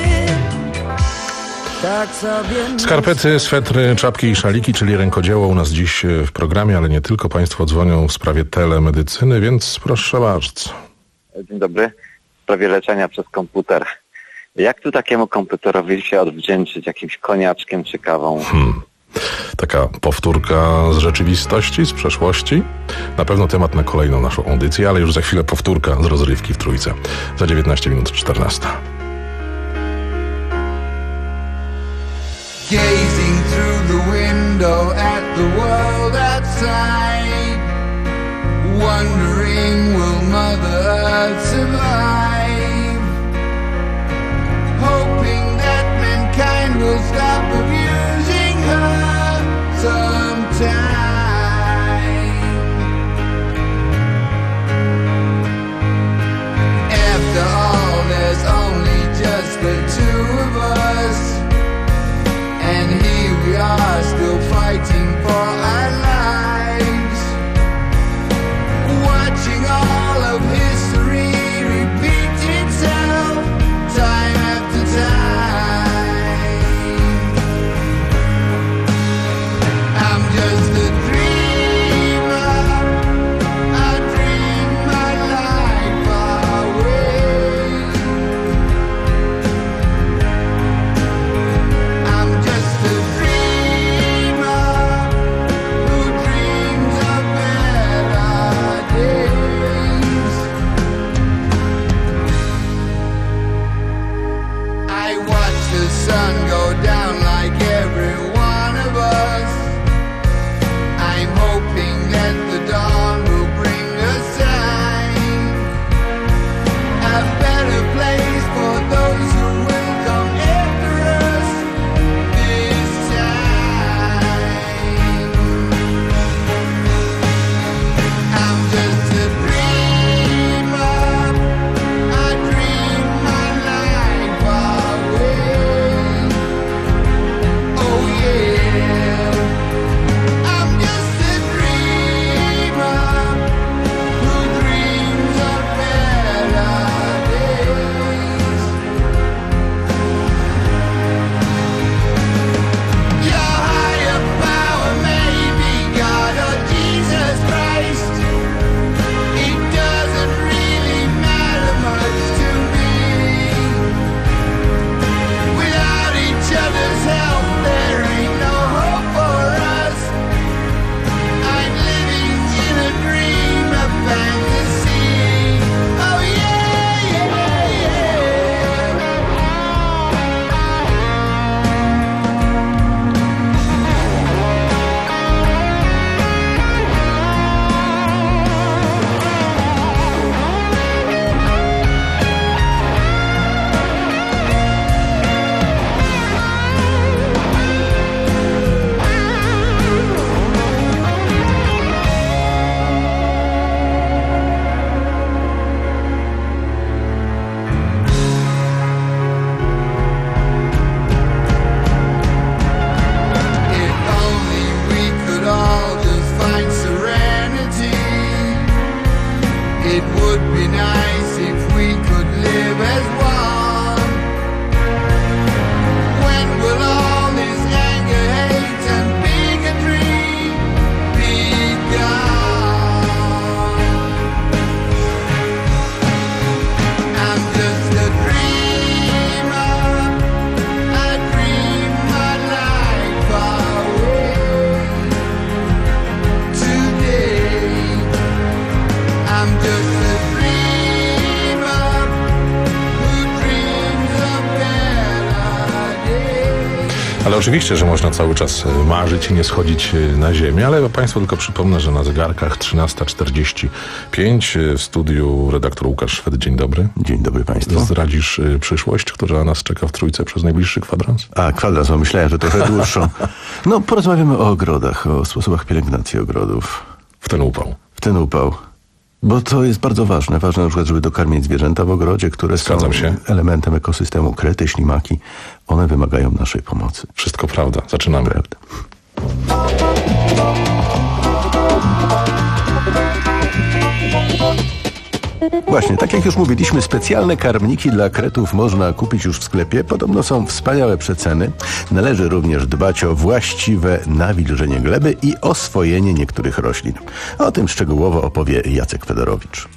Tak sobie. Skarpety, swetry, czapki i szaliki, czyli rękodzieło u nas dziś w programie, ale nie tylko. Państwo dzwonią w sprawie telemedycyny, więc proszę bardzo. Dzień dobry. W sprawie leczenia przez komputer. Jak tu takiemu komputerowi się odwdzięczyć jakimś koniaczkiem czy kawą? Hmm. Taka powtórka z rzeczywistości, z przeszłości. Na pewno temat na kolejną naszą audycję, ale już za chwilę powtórka z rozrywki w Trójce. Za dziewiętnaście minut czternasta. Gazing through the window at the world outside, wondering will Mother Earth survive, hoping that mankind will stop abusing her sometime. After all, there's only just the two of us, and here we are still fighting for our lives, watching all of history Ale oczywiście, że można cały czas marzyć i nie schodzić na ziemię, ale Państwu tylko przypomnę, że na zegarkach trzynasta czterdzieści pięć w studiu redaktor Łukasz Szwed. Dzień dobry. Dzień dobry Państwu. Zdradzisz przyszłość, która nas czeka w Trójce przez najbliższy kwadrans? A, kwadrans, bo myślałem, że trochę dłuższą. No, porozmawiamy o ogrodach, o sposobach pielęgnacji ogrodów. W ten upał. W ten upał. Bo to jest bardzo ważne. Ważne na przykład, żeby dokarmić zwierzęta w ogrodzie, które Zgadzam są się. elementem ekosystemu. Krety, ślimaki, one wymagają naszej pomocy. Wszystko prawda. Zaczynamy. Prawda. Właśnie, tak jak już mówiliśmy, specjalne karmniki dla kretów można kupić już w sklepie. Podobno są wspaniałe przeceny. Należy również dbać o właściwe nawilżenie gleby i oswojenie niektórych roślin. O tym szczegółowo opowie Jacek Fedorowicz.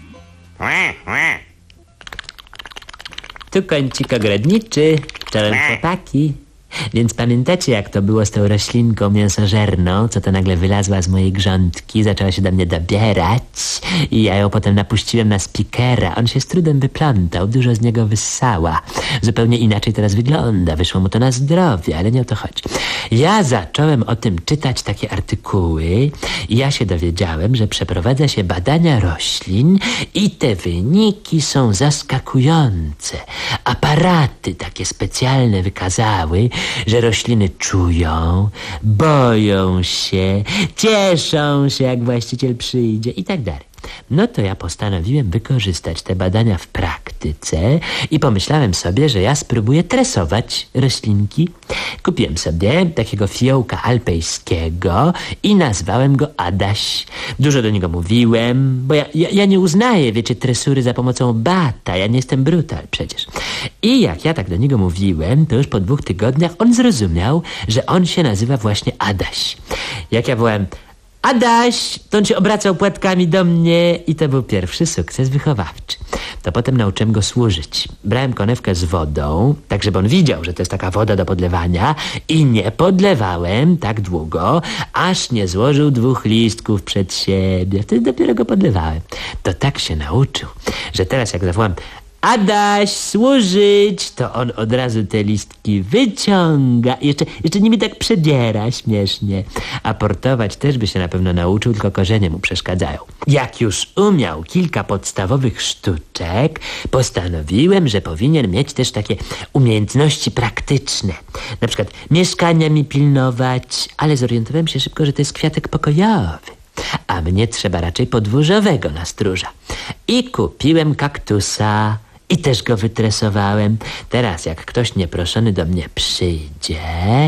Tu kącik ogrodniczy, czołem chłopaki. Więc pamiętacie, jak to było z tą roślinką mięsożerną, co to nagle wylazła z mojej grządki, zaczęła się do mnie dobierać i ja ją potem napuściłem na spikera. On się z trudem wyplątał, dużo z niego wyssała. Zupełnie inaczej teraz wygląda, wyszło mu to na zdrowie, ale nie o to chodzi. Ja zacząłem o tym czytać takie artykuły i ja się dowiedziałem, że przeprowadza się badania roślin i te wyniki są zaskakujące. Aparaty takie specjalne wykazały, że rośliny czują, boją się, cieszą się, jak właściciel przyjdzie i tak dalej. No to ja postanowiłem wykorzystać te badania w praktyce i pomyślałem sobie, że ja spróbuję tresować roślinki. Kupiłem sobie takiego fiołka alpejskiego i nazwałem go Adaś. Dużo do niego mówiłem, bo ja, ja, ja nie uznaję, wiecie, tresury za pomocą bata. Ja nie jestem brutal przecież. I jak ja tak do niego mówiłem, to już po dwóch tygodniach on zrozumiał, że on się nazywa właśnie Adaś. Jak ja wołałem Adaś, to on się obracał płatkami do mnie i to był pierwszy sukces wychowawczy. To potem nauczyłem go służyć. Brałem konewkę z wodą, tak żeby on widział, że to jest taka woda do podlewania i nie podlewałem tak długo, aż nie złożył dwóch listków przed siebie. Wtedy dopiero go podlewałem. To tak się nauczył, że teraz jak zawołam Adaś, służyć, to on od razu te listki wyciąga i jeszcze, jeszcze nimi tak przedziera śmiesznie. A portować też by się na pewno nauczył, tylko korzenie mu przeszkadzają. Jak już umiał kilka podstawowych sztuczek, postanowiłem, że powinien mieć też takie umiejętności praktyczne. Na przykład mieszkania mi pilnować, ale zorientowałem się szybko, że to jest kwiatek pokojowy. A mnie trzeba raczej podwórzowego na stróża. I kupiłem kaktusa i też go wytresowałem. Teraz jak ktoś nieproszony do mnie przyjdzie,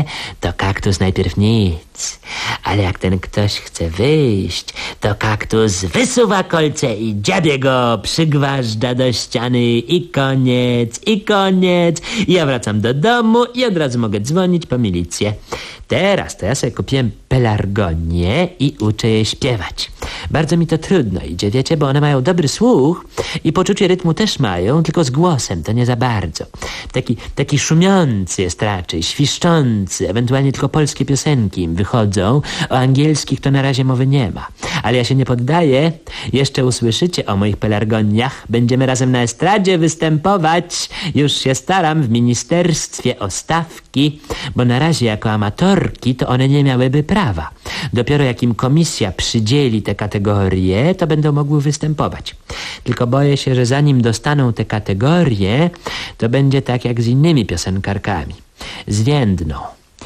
to kaktus najpierw nic. Ale jak ten ktoś chce wyjść, to kaktus wysuwa kolce i dziabie go, przygważdża do ściany i koniec, i koniec. I ja wracam do domu i od razu mogę dzwonić po milicję. Teraz to ja sobie kupiłem pelargonię i uczę je śpiewać. Bardzo mi to trudno idzie, wiecie, bo one mają dobry słuch i poczucie rytmu też mają, tylko z głosem to nie za bardzo. Taki, taki szumiący jest raczej, świszczący, ewentualnie tylko polskie piosenki im wychodzą, o angielskich to na razie mowy nie ma. Ale ja się nie poddaję, jeszcze usłyszycie o moich pelargoniach, będziemy razem na estradzie występować. Już się staram w ministerstwie o stawki, bo na razie jako amatorki to one nie miałyby prawa. Dopiero jak im komisja przydzieli te kategorie, to będą mogły występować. Tylko boję się, że zanim dostaną te kategorie, to będzie tak jak z innymi piosenkarkami. Zwiędną.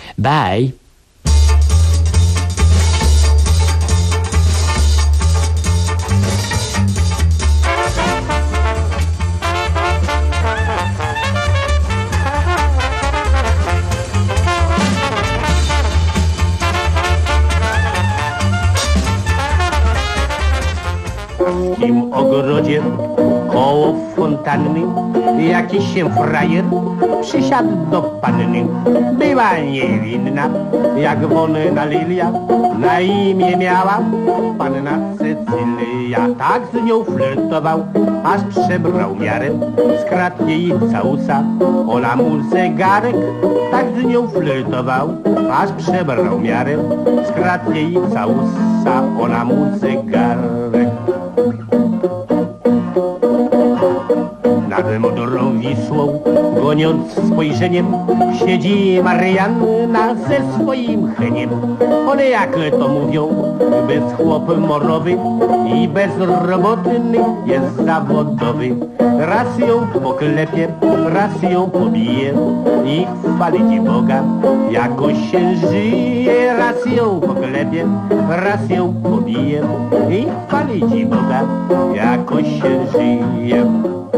Bye. W tym ogrodzie koło fontanny jakiś się frajer przysiadł do panny. Była niewinna jak wonna lilia, na imię miała panna Cecylia. Tak z nią flirtował, aż przebrał miarę, skradł jej całusa, ona mu zegarek. Tak z nią flirtował, aż przebrał miarę, skradł jej całusa, ona mu zegarek. Na nad modrą Wisłą, goniąc spojrzeniem, siedzi Marianna ze swoim heniem. One jak to mówią, bez chłop morowy i bezrobotny jest zawodowy. Raz ją poklepie, raz ją pobije i chwalić Boga, jakoś się żyje. Raz ją poklepie, raz ją pobije i chwalić Boga, jakoś się żyje.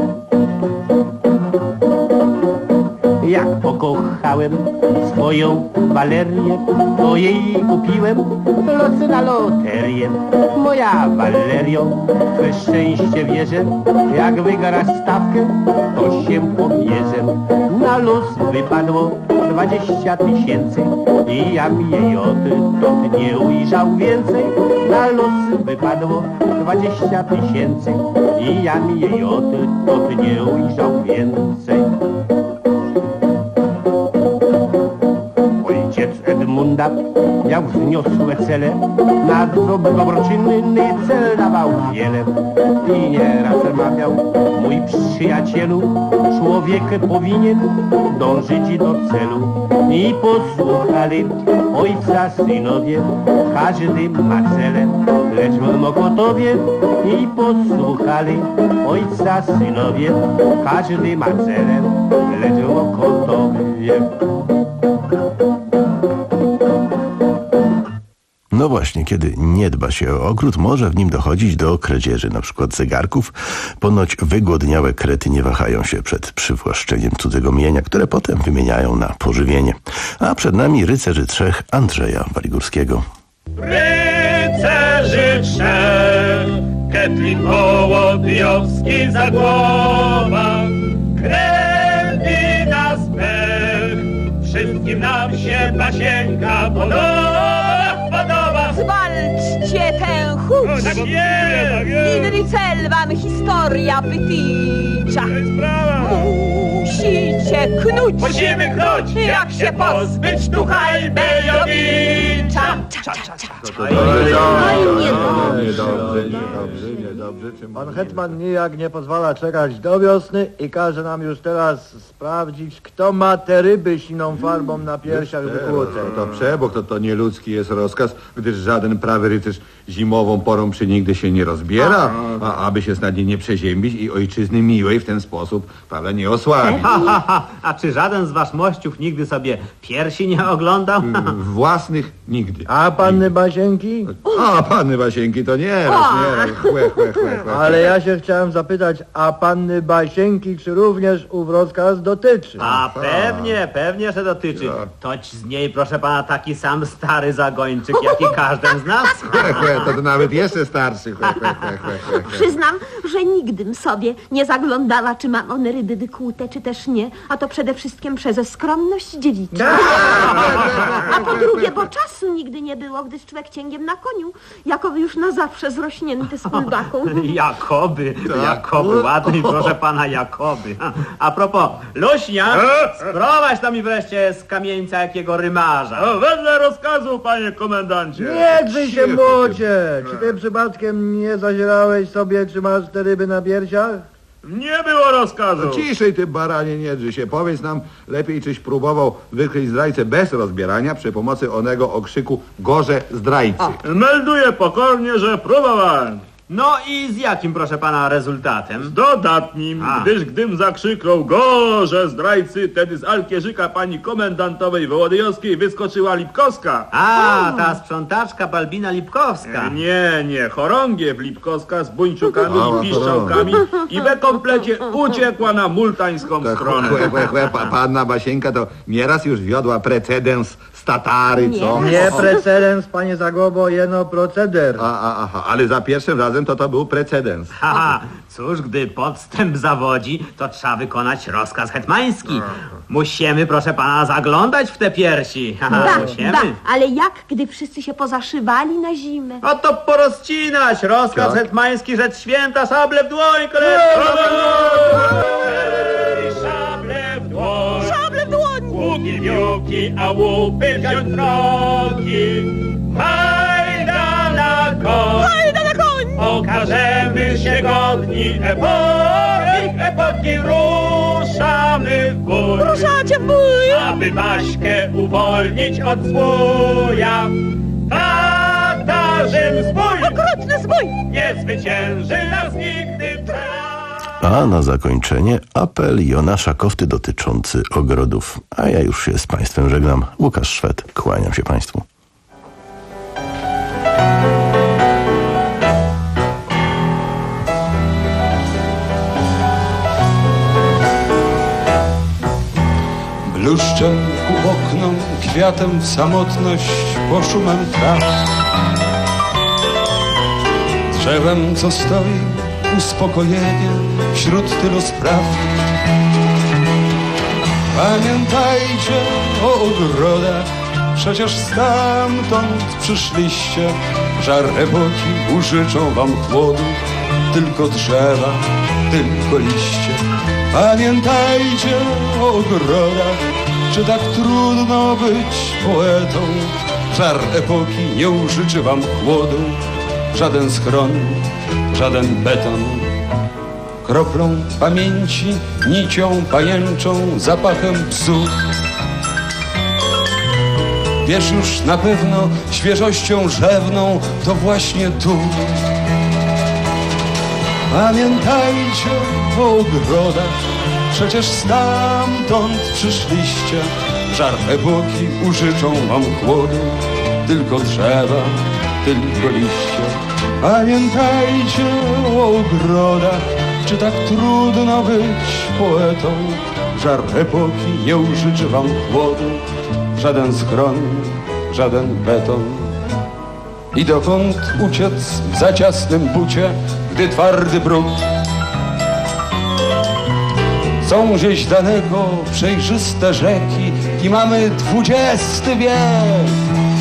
Jak pokochałem swoją Walerię, to jej kupiłem los na loterię. Moja Walerio, we szczęście wierzę, jak wygra stawkę, to się pobierze. Na los wypadło dwadzieścia tysięcy i ja mi jej odtąd nie ujrzał więcej. Na los wypadło dwadzieścia tysięcy i ja mi jej odtąd nie ujrzał więcej. Edmunda miał wzniosłe cele, na dobroczynny cel dawał wiele. I nieraz mawiał: mój przyjacielu, człowiek powinien dążyć do celu. I posłuchali ojca synowie, każdy ma cele, lecz w Mokotowie. I posłuchali ojca synowie, każdy ma cele, lecz w Mokotowie. No właśnie, kiedy nie dba się o ogród, może w nim dochodzić do kradzieży, na przykład zegarków. Ponoć wygłodniałe krety nie wahają się przed przywłaszczeniem cudzego mienia, które potem wymieniają na pożywienie. A przed nami rycerzy trzech Andrzeja Waligórskiego. Rycerzy trzech, Ketlin, Hołodyjowski, Zagłoba, krew i nas pech, wszystkim nam się Basieńka podoba. Zwalczcie tę chuć! Tak jest, tak jest. Inny cel wam historia wytycza. Musicie knuć! Musimy knuć! Jak się pozbyć ducha Elbejowicza! Niedobrze, niedobrze, niedobrze. Pan hetman nijak nie pozwala czekać do wiosny i każe nam już teraz sprawdzić, kto ma te ryby siną farbą na piersiach wykłute. To przebok, to, to nieludzki jest rozkaz, gdyż żaden prawy rycerz zimową porą przynigdy się nie rozbiera, a aby się snadnie nie przeziębić i ojczyzny miłej w ten sposób, prawda, nie osłabić. Ha, ha, ha. A czy żaden z was mościów nigdy sobie piersi nie oglądał? Własnych nigdy. A panny Basieńki? A panny Basieńki to nie raz, nie raz. Chłe, chłe, chłe, chłe. Ale ja się chciałem zapytać, a panny Basieńki czy również ów rozkaz dotyczy? A pewnie, pewnie, że dotyczy. Toć z niej, proszę pana, taki sam stary zagończyk, jak i każdy z nas. Chłe, chłe, to, to nawet jeszcze starszy. Chłe, chłe, chłe, chłe, chłe. Przyznam, że nigdym sobie nie zaglądała, czy mam one ryby wykłute, czy też nie. A to przede wszystkim przez skromność dziewiczą. A po drugie, bo czasu nigdy nie było, gdyż człowiek cięgiem na koniu, jakoby już na zawsze zrośnięty z kulbaką. Jakoby, Jakoby, ładny, proszę pana, Jakoby. A propos, Luśnia, sprowadź to mi wreszcie z kamieńca jakiego rymarza. No, wedle rozkazu, panie komendancie. Nie drzyj się, młodzie! Czy ty przypadkiem nie zazierałeś sobie, czy masz te ryby na piersiach? Nie było rozkazu. No, ciszej ty, baranie, nie drzyj się. Powiedz nam lepiej, czyś próbował wykryć zdrajcę bez rozbierania przy pomocy onego okrzyku gorze zdrajcy. A, melduję pokornie, że próbowałem. No i z jakim, proszę pana, rezultatem? Z dodatnim, A. gdyż gdym zakrzyknął gorze zdrajcy, tedy z alkierzyka pani komendantowej Wołodyjowskiej wyskoczyła Lipkowska. A, ta sprzątaczka Balbina Lipkowska. Nie, nie, chorągiew Lipkowska z buńczukami i piszczałkami i we komplecie uciekła na multańską to stronę. Chłe, chłe, chłe, pa, panna Basieńka to nieraz już wiodła precedens z Tatary, co? Nie precedens, panie Zagłobo, jeno proceder. A, a, aha, ale za pierwszym razem to to był precedens. Haha, cóż, gdy podstęp zawodzi, to trzeba wykonać rozkaz hetmański. Musimy, proszę pana, zaglądać w te piersi. Haha, da, musimy. da, ale jak, gdy wszyscy się pozaszywali na zimę? Oto porozcinać rozkaz tak? hetmański, rzecz święta, szable w dłoń, koledzy. Szable w dłoń. Szable w dłoń. Łuki, wiółki, a łupy wziąć drogi. Hajda na koń. Hajda na koń. Okażemy się godni epoki, epoki ruszamy w bój. Ruszacie w bój! Aby Baśkę uwolnić od zbója. Tatarzym zbój! Okrutny zbój! Nie zwycięży nas nigdy A na zakończenie apel Jonasza Kofty dotyczący ogrodów. A ja już się z Państwem żegnam. Łukasz Szwed, kłaniam się Państwu. Bluszczem ku oknom, kwiatem w samotność, po szumem traw. Drzewem, co stoi, uspokojenie wśród tylu spraw. Pamiętajcie o ogrodach, przecież stamtąd przyszliście. Żar epoki użyczą wam chłodu, tylko drzewa, tylko liście. Pamiętajcie o ogrodach, czy tak trudno być poetą. Żar epoki nie użyczy wam chłodu, żaden schron, żaden beton. Kroplą pamięci, nicią pajęczą, zapachem psu. Wiesz już na pewno, świeżością rzewną, to właśnie tu. Pamiętajcie o ogrodach, przecież stamtąd przyszliście. Żar epoki użyczą wam chłodu, tylko drzewa, tylko liście. Pamiętajcie o ogrodach, czy tak trudno być poetą. Żar epoki nie użyczy wam chłodu, żaden schron, żaden beton. I dokąd uciec w za ciasnym bucie, gdy twardy brud? Są gdzieś daleko przejrzyste rzeki i mamy dwudziesty wiek.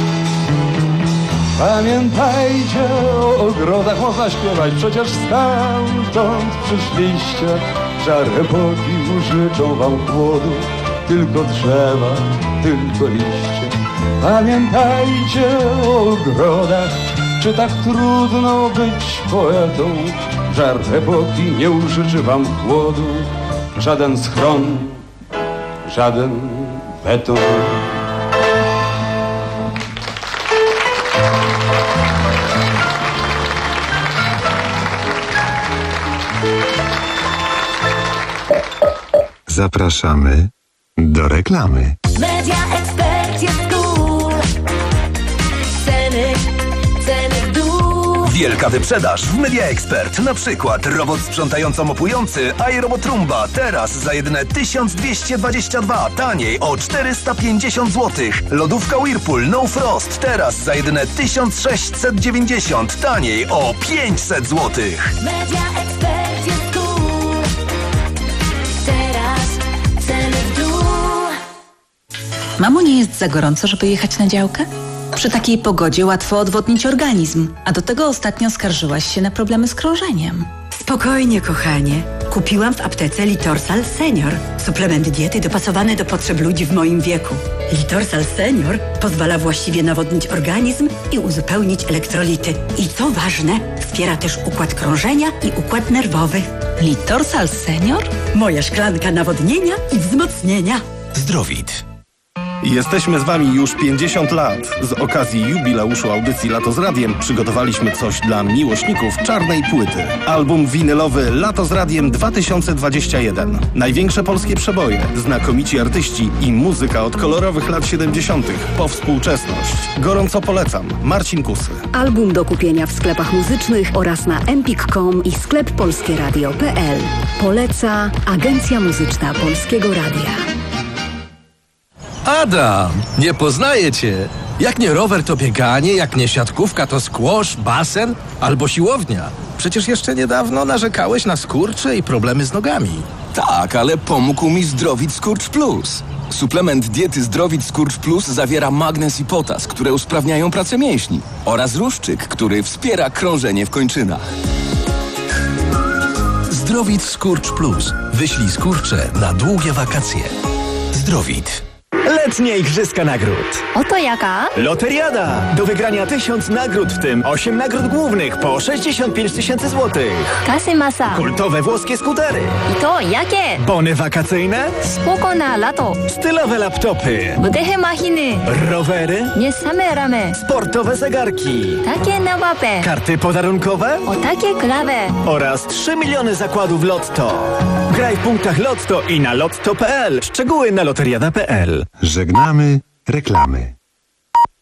Pamiętajcie o ogrodach, można śpiewać, przecież stamtąd przyszliście. Żar epoki użyczą wam chłodu, tylko drzewa, tylko liście. Pamiętajcie o ogrodach, czy tak trudno być poetą. Żar epoki nie użyczy wam chłodu, żaden schron, żaden beton. Zapraszamy do reklamy. Media Expert jest cool. Ceny, ceny w dół. Wielka wyprzedaż w Media Expert. Na przykład robot sprzątająco-mopujący iRobot Roomba teraz za jedyne tysiąc dwieście dwadzieścia dwa, taniej o czterysta pięćdziesiąt złotych. Lodówka Whirlpool No Frost teraz za jedyne tysiąc sześćset dziewięćdziesiąt, taniej o pięćset złotych. Media Expert jest cool. Teraz ceny w dół. Mamo, nie jest za gorąco, żeby jechać na działkę? Przy takiej pogodzie łatwo odwodnić organizm, a do tego ostatnio skarżyłaś się na problemy z krążeniem. Spokojnie, kochanie. Kupiłam w aptece Litorsal Senior. Suplement diety dopasowany do potrzeb ludzi w moim wieku. Litorsal Senior pozwala właściwie nawodnić organizm i uzupełnić elektrolity. I co ważne, wspiera też układ krążenia i układ nerwowy. Litorsal Senior? Moja szklanka nawodnienia i wzmocnienia. Zdrowit. Jesteśmy z Wami już pięćdziesiąt lat. Z okazji jubileuszu audycji Lato z Radiem przygotowaliśmy coś dla miłośników czarnej płyty. Album winylowy Lato z Radiem dwa tysiące dwadzieścia jeden. Największe polskie przeboje, znakomici artyści i muzyka od kolorowych lat siedemdziesiątych po współczesność. Gorąco polecam. Marcin Kusy. Album do kupienia w sklepach muzycznych oraz na empik kropka com i sklep polskie radio kropka p l. Poleca Agencja Muzyczna Polskiego Radia. Adam, nie poznaję cię. Jak nie rower, to bieganie, jak nie siatkówka, to squash, basen albo siłownia. Przecież jeszcze niedawno narzekałeś na skurcze i problemy z nogami. Tak, ale pomógł mi Zdrowit Skurcz Plus. Suplement diety Zdrowit Skurcz Plus zawiera magnez i potas, które usprawniają pracę mięśni, oraz ruszczyk, który wspiera krążenie w kończynach. Zdrowit Skurcz Plus. Wyślij skurcze na długie wakacje. Zdrowit. Letnie Igrzyska Nagród. Oto jaka? Loteriada. Do wygrania tysiąc nagród, w tym osiem nagród głównych po sześćdziesiąt pięć tysięcy złotych. Kasy masa. Kultowe włoskie skutery. I to jakie? Bony wakacyjne. Spoko na lato. Stylowe laptopy. Budehe machiny. Rowery. Nie same ramy. Sportowe zegarki. Takie na łapę. Karty podarunkowe. O takie klawe. Oraz trzy miliony zakładów Lotto. Graj w punktach Lotto i na lotto kropka p l. Szczegóły na loteriada kropka p l. Żegnamy reklamy.